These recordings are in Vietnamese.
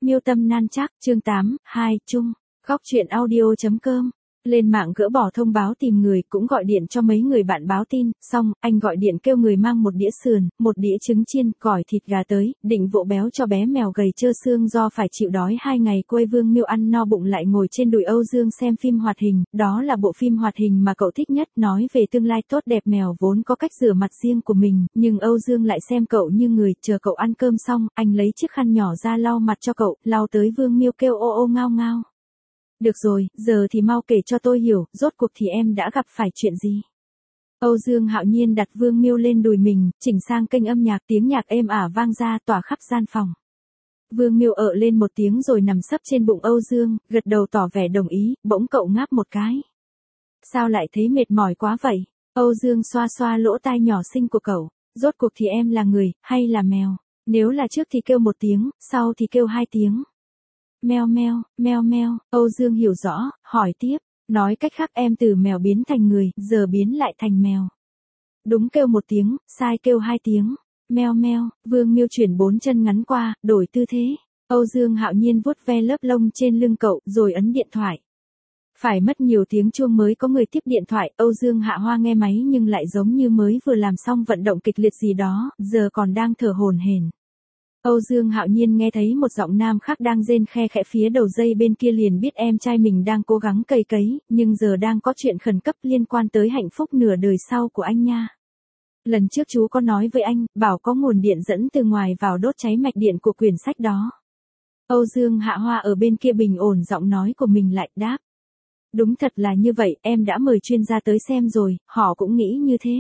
Miêu Tâm Nan Trác, chương 8, 2, chung. Góc truyện audio.com. Lên mạng gỡ bỏ thông báo tìm người, cũng gọi điện cho mấy người bạn báo tin, xong, anh gọi điện kêu người mang một đĩa sườn, một đĩa trứng chiên, gỏi thịt gà tới, định vỗ béo cho bé mèo gầy trơ xương do phải chịu đói 2 ngày. Quê Vương Miêu ăn no bụng lại ngồi trên đùi Âu Dương xem phim hoạt hình, đó là bộ phim hoạt hình mà cậu thích nhất, nói về tương lai tốt đẹp. Mèo vốn có cách rửa mặt riêng của mình, nhưng Âu Dương lại xem cậu như người. Chờ cậu ăn cơm xong, anh lấy chiếc khăn nhỏ ra lau mặt cho cậu, lau tới Vương Miêu kêu ô ô ngao ngao. Được rồi, giờ thì mau kể cho tôi hiểu, rốt cuộc thì em đã gặp phải chuyện gì? Âu Dương Hạo Nhiên đặt Vương Miêu lên đùi mình, chỉnh sang kênh âm nhạc, tiếng nhạc êm ả vang ra tỏa khắp gian phòng. Vương Miêu ợ lên một tiếng rồi nằm sấp trên bụng Âu Dương, gật đầu tỏ vẻ đồng ý, bỗng cậu ngáp một cái. Sao lại thấy mệt mỏi quá vậy? Âu Dương xoa xoa lỗ tai nhỏ xinh của cậu, rốt cuộc thì em là người, hay là mèo? Nếu là trước thì kêu 1 tiếng, sau thì kêu 2 tiếng. Meo meo, meo meo, Âu Dương hiểu rõ, hỏi tiếp, nói cách khác em từ mèo biến thành người, giờ biến lại thành mèo. Đúng kêu 1 tiếng, sai kêu 2 tiếng. Meo meo, Vương Miêu chuyển 4 chân ngắn qua, đổi tư thế. Âu Dương Hạo Nhiên vuốt ve lớp lông trên lưng cậu, rồi ấn điện thoại. Phải mất nhiều tiếng chuông mới có người tiếp điện thoại. Âu Dương Hạ Hoa nghe máy nhưng lại giống như mới vừa làm xong vận động kịch liệt gì đó, giờ còn đang thở hổn hển. Âu Dương Hạo Nhiên nghe thấy một giọng nam khác đang rên khe khẽ phía đầu dây bên kia, liền biết em trai mình đang cố gắng cày cấy, nhưng giờ đang có chuyện khẩn cấp liên quan tới hạnh phúc nửa đời sau của anh nha. Lần trước chú có nói với anh, bảo có nguồn điện dẫn từ ngoài vào đốt cháy mạch điện của quyển sách đó. Âu Dương Hạ Hoa ở bên kia bình ổn giọng nói của mình lại, đáp. Đúng thật là như vậy, em đã mời chuyên gia tới xem rồi, họ cũng nghĩ như thế.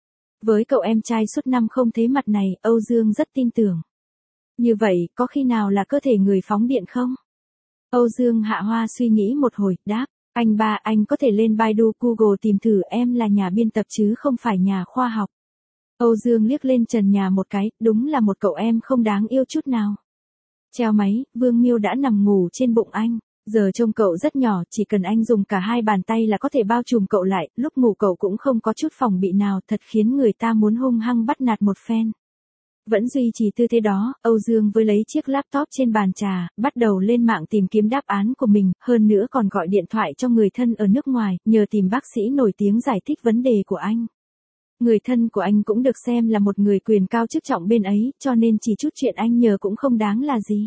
Với cậu em trai suốt năm không thấy mặt này, Âu Dương rất tin tưởng. Như vậy, có khi nào là cơ thể người phóng điện không? Âu Dương Hạ Hoa suy nghĩ một hồi, đáp, anh ba, anh có thể lên Baidu Google tìm thử, em là nhà biên tập chứ không phải nhà khoa học. Âu Dương liếc lên trần nhà một cái, đúng là một cậu em không đáng yêu chút nào. Treo máy, Vương Miêu đã nằm ngủ trên bụng anh. Giờ trông cậu rất nhỏ, chỉ cần anh dùng cả 2 bàn tay là có thể bao trùm cậu lại, lúc ngủ cậu cũng không có chút phòng bị nào, thật khiến người ta muốn hung hăng bắt nạt một phen. Vẫn duy trì tư thế đó, Âu Dương với lấy chiếc laptop trên bàn trà, bắt đầu lên mạng tìm kiếm đáp án của mình, hơn nữa còn gọi điện thoại cho người thân ở nước ngoài, nhờ tìm bác sĩ nổi tiếng giải thích vấn đề của anh. Người thân của anh cũng được xem là một người quyền cao chức trọng bên ấy, cho nên chỉ chút chuyện anh nhờ cũng không đáng là gì.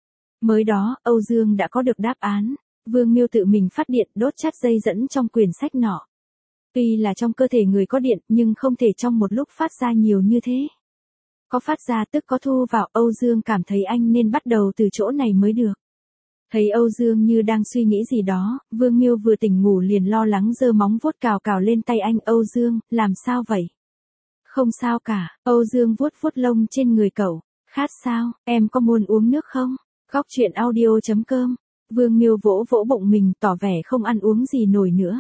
Mới đó, Âu Dương đã có được đáp án. Vương Miêu tự mình phát điện, đốt chắt dây dẫn trong quyển sách nọ. Tuy là trong cơ thể người có điện, nhưng không thể trong một lúc phát ra nhiều như thế. Có phát ra tức có thu vào, Âu Dương cảm thấy anh nên bắt đầu từ chỗ này mới được. Thấy Âu Dương như đang suy nghĩ gì đó, Vương Miêu vừa tỉnh ngủ liền lo lắng giơ móng vuốt cào cào lên tay anh. Âu Dương, làm sao vậy? Không sao cả, Âu Dương vuốt vuốt lông trên người cậu. Khát sao, em có muốn uống nước không? Góc truyện audio.com. Vương Miêu vỗ vỗ bụng mình, tỏ vẻ không ăn uống gì nổi nữa.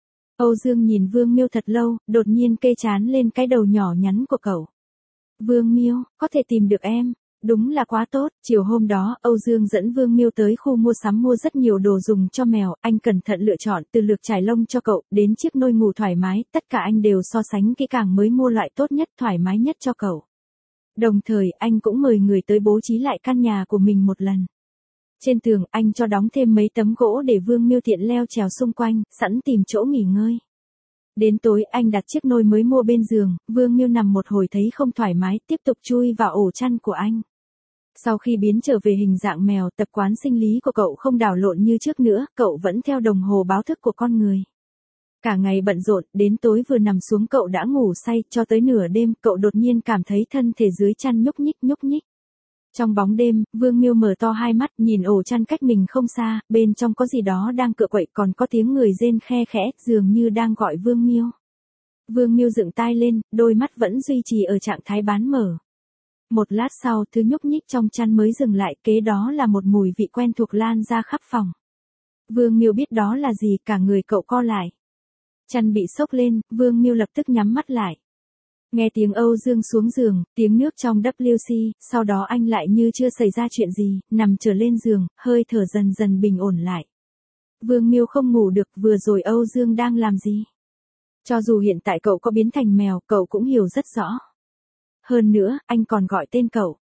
Âu Dương nhìn Vương Miêu thật lâu, đột nhiên kê trán lên cái đầu nhỏ nhắn của cậu. Vương Miêu, có thể tìm được em, đúng là quá tốt. Chiều hôm đó, Âu Dương dẫn Vương Miêu tới khu mua sắm mua rất nhiều đồ dùng cho mèo, anh cẩn thận lựa chọn từ lược chải lông cho cậu, đến chiếc nôi ngủ thoải mái, tất cả anh đều so sánh kỹ càng mới mua loại tốt nhất, thoải mái nhất cho cậu. Đồng thời, anh cũng mời người tới bố trí lại căn nhà của mình một lần. Trên tường, anh cho đóng thêm mấy tấm gỗ để Vương Miêu tiện leo trèo xung quanh, sẵn tìm chỗ nghỉ ngơi. Đến tối, anh đặt chiếc nôi mới mua bên giường, Vương Miêu nằm một hồi thấy không thoải mái, tiếp tục chui vào ổ chăn của anh. Sau khi biến trở về hình dạng mèo, tập quán sinh lý của cậu không đảo lộn như trước nữa, cậu vẫn theo đồng hồ báo thức của con người. Cả ngày bận rộn, đến tối vừa nằm xuống cậu đã ngủ say, cho tới nửa đêm, cậu đột nhiên cảm thấy thân thể dưới chăn nhúc nhích nhúc nhích. Trong bóng đêm, Vương Miêu mở to 2 mắt, nhìn ổ chăn cách mình không xa, bên trong có gì đó đang cựa quậy, còn có tiếng người rên khe khẽ, dường như đang gọi Vương Miêu. Vương Miêu dựng tai lên, đôi mắt vẫn duy trì ở trạng thái bán mở. Một lát sau, thứ nhúc nhích trong chăn mới dừng lại, kế đó là một mùi vị quen thuộc lan ra khắp phòng. Vương Miêu biết đó là gì, cả người cậu co lại. Chăn bị xốc lên, Vương Miêu lập tức nhắm mắt lại. Nghe tiếng Âu Dương xuống giường, tiếng nước trong WC, sau đó anh lại như chưa xảy ra chuyện gì, nằm trở lên giường, hơi thở dần dần bình ổn lại. Vương Miêu không ngủ được, vừa rồi Âu Dương đang làm gì? Cho dù hiện tại cậu có biến thành mèo, cậu cũng hiểu rất rõ. Hơn nữa, anh còn gọi tên cậu.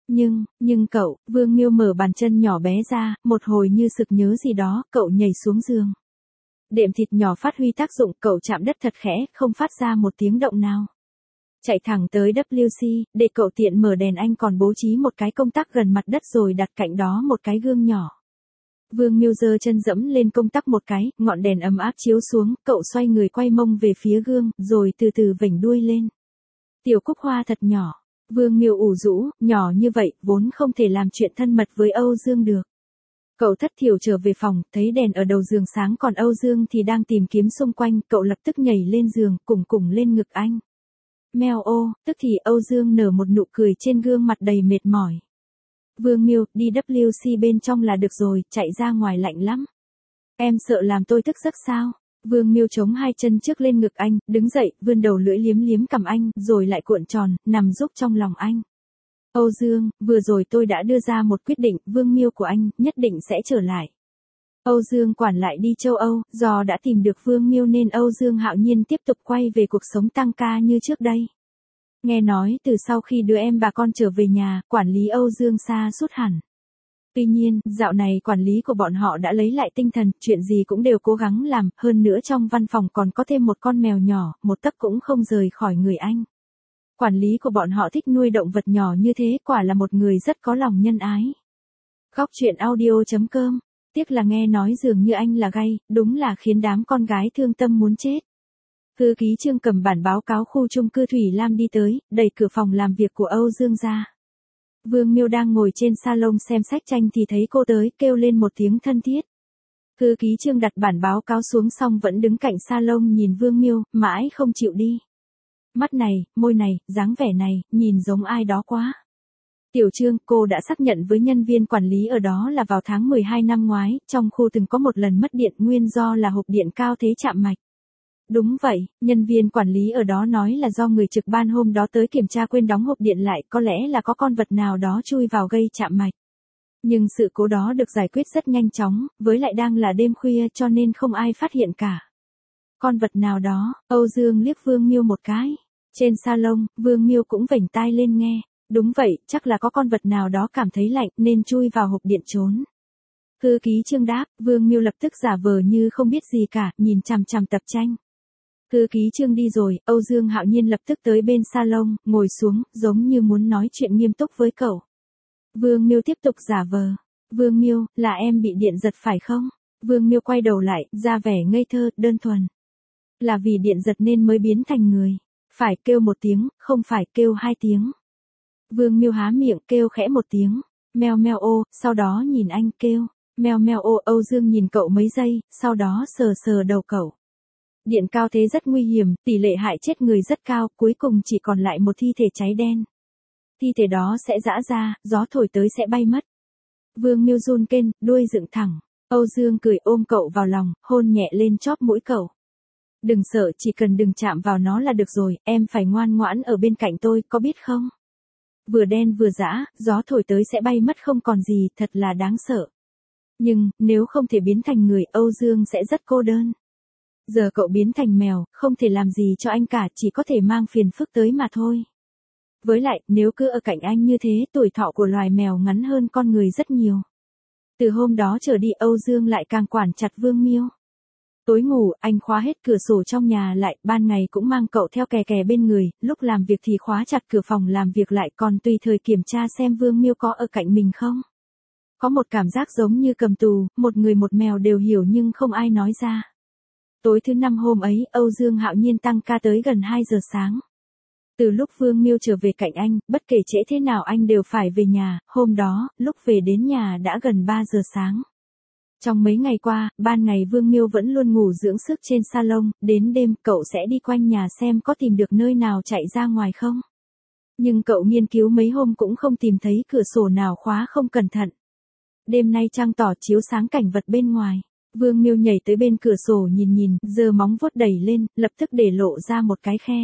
Nhưng cậu, Vương Miêu mở bàn chân nhỏ bé ra, một hồi như sực nhớ gì đó, cậu nhảy xuống giường. Đệm thịt nhỏ phát huy tác dụng, cậu chạm đất thật khẽ, không phát ra một tiếng động nào. Chạy thẳng tới WC, để cậu tiện mở đèn, anh còn bố trí một cái công tắc gần mặt đất rồi đặt cạnh đó một cái gương nhỏ. Vương Miêu giơ chân dẫm lên công tắc một cái, ngọn đèn ấm áp chiếu xuống, cậu xoay người quay mông về phía gương, rồi từ từ vểnh đuôi lên. Tiểu Cúc Hoa thật nhỏ. Vương Miêu ủ rũ, nhỏ như vậy, vốn không thể làm chuyện thân mật với Âu Dương được. Cậu thất thiểu trở về phòng, thấy đèn ở đầu giường sáng còn Âu Dương thì đang tìm kiếm xung quanh, cậu lập tức nhảy lên giường, cùng lên ngực anh. Meo ô, tức thì Âu Dương nở một nụ cười trên gương mặt đầy mệt mỏi. Vương Miêu, đi WC bên trong là được rồi, chạy ra ngoài lạnh lắm. Em sợ làm tôi thức giấc sao? Vương Miêu chống hai chân trước lên ngực anh, đứng dậy, vươn đầu lưỡi liếm liếm cằm anh, rồi lại cuộn tròn, nằm rúc trong lòng anh. Âu Dương, vừa rồi tôi đã đưa ra một quyết định, Vương Miêu của anh, nhất định sẽ trở lại. Âu Dương quản lại đi châu Âu, do đã tìm được Vương Miêu nên Âu Dương Hạo Nhiên tiếp tục quay về cuộc sống tăng ca như trước đây. Nghe nói từ sau khi đứa em bà con trở về nhà, quản lý Âu Dương sa sút hẳn. Tuy nhiên, dạo này quản lý của bọn họ đã lấy lại tinh thần, chuyện gì cũng đều cố gắng làm, hơn nữa trong văn phòng còn có thêm một con mèo nhỏ, một tấc cũng không rời khỏi người anh. Quản lý của bọn họ thích nuôi động vật nhỏ như thế, quả là một người rất có lòng nhân ái. Góc truyện audio.com, tiếc là nghe nói dường như anh là gay, đúng là khiến đám con gái thương tâm muốn chết. Thư ký Trương cầm bản báo cáo khu chung cư Thủy Lam đi tới, đẩy cửa phòng làm việc của Âu Dương ra. Vương Miêu đang ngồi trên salon xem sách tranh thì thấy cô tới, kêu lên một tiếng thân thiết. Thư ký Trương đặt bản báo cáo xuống xong vẫn đứng cạnh salon nhìn Vương Miêu, mãi không chịu đi. Mắt này, môi này, dáng vẻ này, nhìn giống ai đó quá. Tiểu Trương, cô đã xác nhận với nhân viên quản lý ở đó là vào tháng 12 năm ngoái, trong khu từng có một lần mất điện nguyên do là hộp điện cao thế chạm mạch. Đúng vậy, nhân viên quản lý ở đó nói là do người trực ban hôm đó tới kiểm tra quên đóng hộp điện lại, có lẽ là có con vật nào đó chui vào gây chạm mạch. Nhưng sự cố đó được giải quyết rất nhanh chóng, với lại đang là đêm khuya cho nên không ai phát hiện cả. Con vật nào đó, Âu Dương liếc Vương Miêu một cái. Trên salon, Vương Miêu cũng vểnh tai lên nghe. Đúng vậy, chắc là có con vật nào đó cảm thấy lạnh nên chui vào hộp điện trốn. Thư ký Trương đáp, Vương Miêu lập tức giả vờ như không biết gì cả, nhìn chằm chằm tập tranh. Thư ký Trương đi rồi, Âu Dương Hạo Nhiên lập tức tới bên salon, ngồi xuống, giống như muốn nói chuyện nghiêm túc với cậu. Vương Miêu tiếp tục giả vờ. Vương Miêu, là em bị điện giật phải không? Vương Miêu quay đầu lại, ra vẻ ngây thơ, đơn thuần. Là vì điện giật nên mới biến thành người. Phải kêu một tiếng, không phải kêu hai tiếng. Vương Miêu há miệng kêu khẽ một tiếng. Meo meo ô, sau đó nhìn anh kêu. Meo meo ô, Âu Dương nhìn cậu mấy giây, sau đó sờ sờ đầu cậu. Điện cao thế rất nguy hiểm, tỷ lệ hại chết người rất cao, cuối cùng chỉ còn lại một thi thể cháy đen. Thi thể đó sẽ giã ra, gió thổi tới sẽ bay mất. Vương Miêu run kên, đuôi dựng thẳng. Âu Dương cười ôm cậu vào lòng, hôn nhẹ lên chóp mũi cậu. Đừng sợ, chỉ cần đừng chạm vào nó là được rồi, em phải ngoan ngoãn ở bên cạnh tôi, có biết không? Vừa đen vừa giã, gió thổi tới sẽ bay mất không còn gì, thật là đáng sợ. Nhưng, nếu không thể biến thành người, Âu Dương sẽ rất cô đơn. Giờ cậu biến thành mèo, không thể làm gì cho anh cả, chỉ có thể mang phiền phức tới mà thôi. Với lại, nếu cứ ở cạnh anh như thế, tuổi thọ của loài mèo ngắn hơn con người rất nhiều. Từ hôm đó trở đi Âu Dương lại càng quản chặt Vương Miêu. Tối ngủ, anh khóa hết cửa sổ trong nhà lại, ban ngày cũng mang cậu theo kè kè bên người, lúc làm việc thì khóa chặt cửa phòng làm việc lại, còn tùy thời kiểm tra xem Vương Miêu có ở cạnh mình không. Có một cảm giác giống như cầm tù, một người một mèo đều hiểu nhưng không ai nói ra. Tối thứ 5 hôm ấy, Âu Dương Hạo Nhiên tăng ca tới gần 2 giờ sáng. Từ lúc Vương Miêu trở về cạnh anh, bất kể trễ thế nào anh đều phải về nhà, hôm đó, lúc về đến nhà đã gần 3 giờ sáng. Trong mấy ngày qua, ban ngày Vương Miêu vẫn luôn ngủ dưỡng sức trên salon, đến đêm cậu sẽ đi quanh nhà xem có tìm được nơi nào chạy ra ngoài không. Nhưng cậu nghiên cứu mấy hôm cũng không tìm thấy cửa sổ nào khóa không cẩn thận. Đêm nay trăng tỏ chiếu sáng cảnh vật bên ngoài. Vương Miêu nhảy tới bên cửa sổ nhìn, giơ móng vuốt đẩy lên, lập tức để lộ ra một cái khe.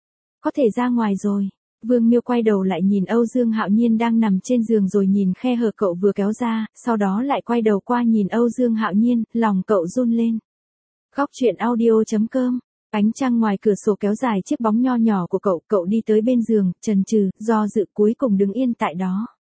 Có thể ra ngoài rồi. Vương Miêu quay đầu lại nhìn Âu Dương Hạo Nhiên đang nằm trên giường rồi nhìn khe hở cậu vừa kéo ra, sau đó lại quay đầu qua nhìn Âu Dương Hạo Nhiên, lòng cậu run lên. Góc truyện audio.com, ánh trăng ngoài cửa sổ kéo dài chiếc bóng nho nhỏ của cậu đi tới bên giường, chần chừ, do dự cuối cùng đứng yên tại đó.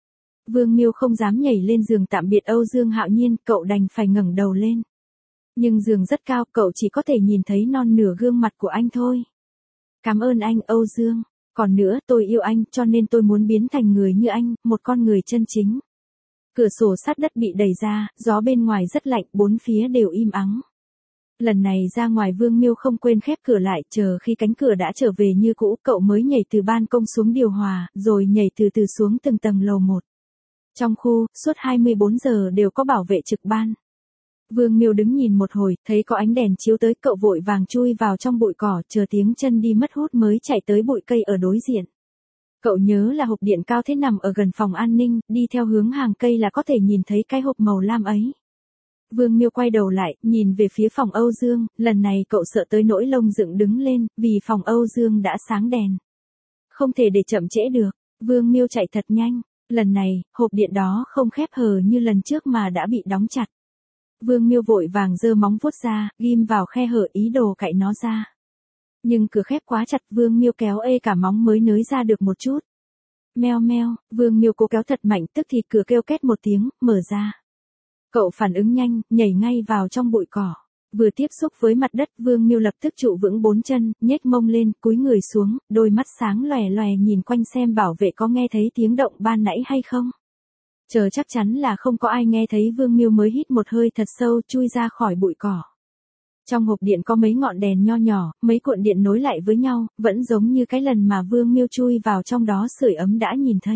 Vương Miêu không dám nhảy lên giường tạm biệt Âu Dương Hạo Nhiên, cậu đành phải ngẩng đầu lên. Nhưng giường rất cao, cậu chỉ có thể nhìn thấy non nửa gương mặt của anh thôi. Cảm ơn anh, Âu Dương. Còn nữa, tôi yêu anh, cho nên tôi muốn biến thành người như anh, một con người chân chính. Cửa sổ sát đất bị đẩy ra, gió bên ngoài rất lạnh, bốn phía đều im ắng. Lần này ra ngoài Vương Miêu không quên khép cửa lại, chờ khi cánh cửa đã trở về như cũ, cậu mới nhảy từ ban công xuống điều hòa, rồi nhảy từ từ xuống từng tầng lầu một. Trong khu, suốt 24 giờ đều có bảo vệ trực ban. Vương Miêu đứng nhìn một hồi, thấy có ánh đèn chiếu tới, cậu vội vàng chui vào trong bụi cỏ, chờ tiếng chân đi mất hút mới chạy tới bụi cây ở đối diện. Cậu nhớ là hộp điện cao thế nằm ở gần phòng an ninh, đi theo hướng hàng cây là có thể nhìn thấy cái hộp màu lam ấy. Vương Miêu quay đầu lại, nhìn về phía phòng Âu Dương, lần này cậu sợ tới nỗi lông dựng đứng lên, vì phòng Âu Dương đã sáng đèn. Không thể để chậm trễ được, Vương Miêu chạy thật nhanh, lần này, hộp điện đó không khép hờ như lần trước mà đã bị đóng chặt. Vương Miêu vội vàng giơ móng vuốt ra, ghim vào khe hở ý đồ cạy nó ra. Nhưng cửa khép quá chặt, Vương Miêu kéo ê cả móng mới nới ra được một chút. Meo meo, Vương Miêu cố kéo thật mạnh, tức thì cửa kêu két một tiếng, mở ra. Cậu phản ứng nhanh, nhảy ngay vào trong bụi cỏ. Vừa tiếp xúc với mặt đất, Vương Miêu lập tức trụ vững bốn chân, nhếch mông lên, cúi người xuống, đôi mắt sáng lòe lòe nhìn quanh xem bảo vệ có nghe thấy tiếng động ban nãy hay không. Chờ chắc chắn là không có ai nghe thấy, Vương Miêu mới hít một hơi thật sâu, chui ra khỏi bụi cỏ. Trong hộp điện có mấy ngọn đèn nho nhỏ, mấy cuộn điện nối lại với nhau, vẫn giống như cái lần mà Vương Miêu chui vào trong đó sưởi ấm đã nhìn thấy.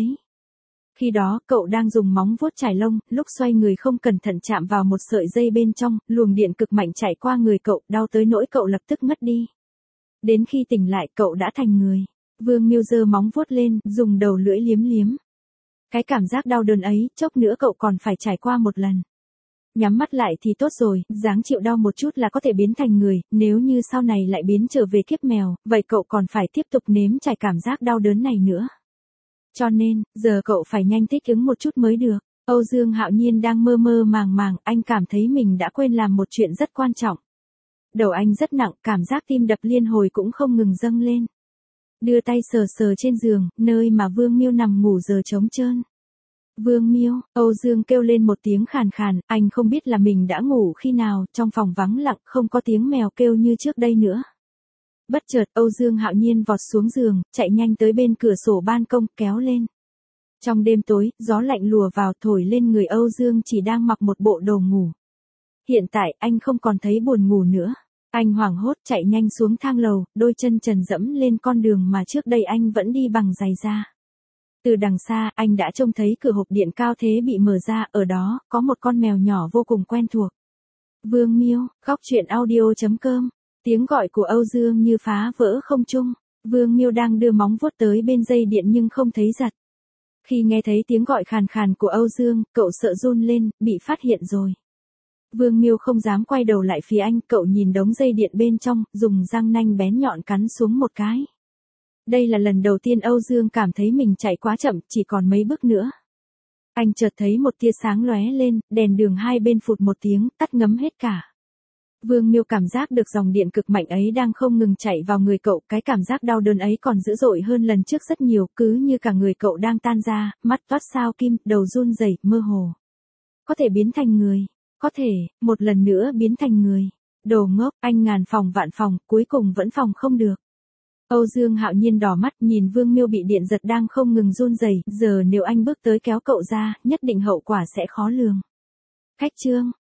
Khi đó, cậu đang dùng móng vuốt chải lông, lúc xoay người không cẩn thận chạm vào một sợi dây bên trong, luồng điện cực mạnh chạy qua người cậu, đau tới nỗi cậu lập tức ngất đi. Đến khi tỉnh lại, cậu đã thành người. Vương Miêu giơ móng vuốt lên, dùng đầu lưỡi liếm liếm. Cái cảm giác đau đớn ấy, chốc nữa cậu còn phải trải qua một lần. Nhắm mắt lại thì tốt rồi, dáng chịu đau một chút là có thể biến thành người, nếu như sau này lại biến trở về kiếp mèo, vậy cậu còn phải tiếp tục nếm trải cảm giác đau đớn này nữa. Cho nên, giờ cậu phải nhanh thích ứng một chút mới được. Âu Dương Hạo Nhiên đang mơ mơ màng màng, anh cảm thấy mình đã quên làm một chuyện rất quan trọng. Đầu anh rất nặng, cảm giác tim đập liên hồi cũng không ngừng dâng lên. Đưa tay sờ sờ trên giường, nơi mà Vương Miêu nằm ngủ giờ trống trơn. Vương Miêu, Âu Dương kêu lên một tiếng khàn khàn, anh không biết là mình đã ngủ khi nào, trong phòng vắng lặng, không có tiếng mèo kêu như trước đây nữa. Bất chợt, Âu Dương Hạo Nhiên vọt xuống giường, chạy nhanh tới bên cửa sổ ban công, kéo lên. Trong đêm tối, gió lạnh lùa vào thổi lên người Âu Dương chỉ đang mặc một bộ đồ ngủ. Hiện tại, anh không còn thấy buồn ngủ nữa. Anh hoảng hốt chạy nhanh xuống thang lầu, đôi chân trần dẫm lên con đường mà trước đây anh vẫn đi bằng giày da. Từ đằng xa, anh đã trông thấy cửa hộp điện cao thế bị mở ra, ở đó, có một con mèo nhỏ vô cùng quen thuộc. Vương Miêu, khóc chuyện audio.com. Tiếng gọi của Âu Dương như phá vỡ không trung. Vương Miêu đang đưa móng vuốt tới bên dây điện nhưng không thấy giật. Khi nghe thấy tiếng gọi khàn khàn của Âu Dương, cậu sợ run lên, bị phát hiện rồi. Vương Miêu không dám quay đầu lại phía anh, cậu nhìn đống dây điện bên trong, dùng răng nanh bén nhọn cắn xuống một cái. Đây là lần đầu tiên Âu Dương cảm thấy mình chạy quá chậm, chỉ còn mấy bước nữa. Anh chợt thấy một tia sáng lóe lên, đèn đường hai bên phụt một tiếng, tắt ngấm hết cả. Vương Miêu cảm giác được dòng điện cực mạnh ấy đang không ngừng chạy vào người cậu, cái cảm giác đau đớn ấy còn dữ dội hơn lần trước rất nhiều, cứ như cả người cậu đang tan ra, mắt toát sao kim, đầu run rẩy, mơ hồ. Có thể biến thành người, có thể, một lần nữa biến thành người. Đồ ngốc, anh ngàn phòng vạn phòng, cuối cùng vẫn phòng không được. Âu Dương Hạo Nhiên đỏ mắt nhìn Vương Miêu bị điện giật đang không ngừng run rẩy, giờ nếu anh bước tới kéo cậu ra, nhất định hậu quả sẽ khó lường. Khách trương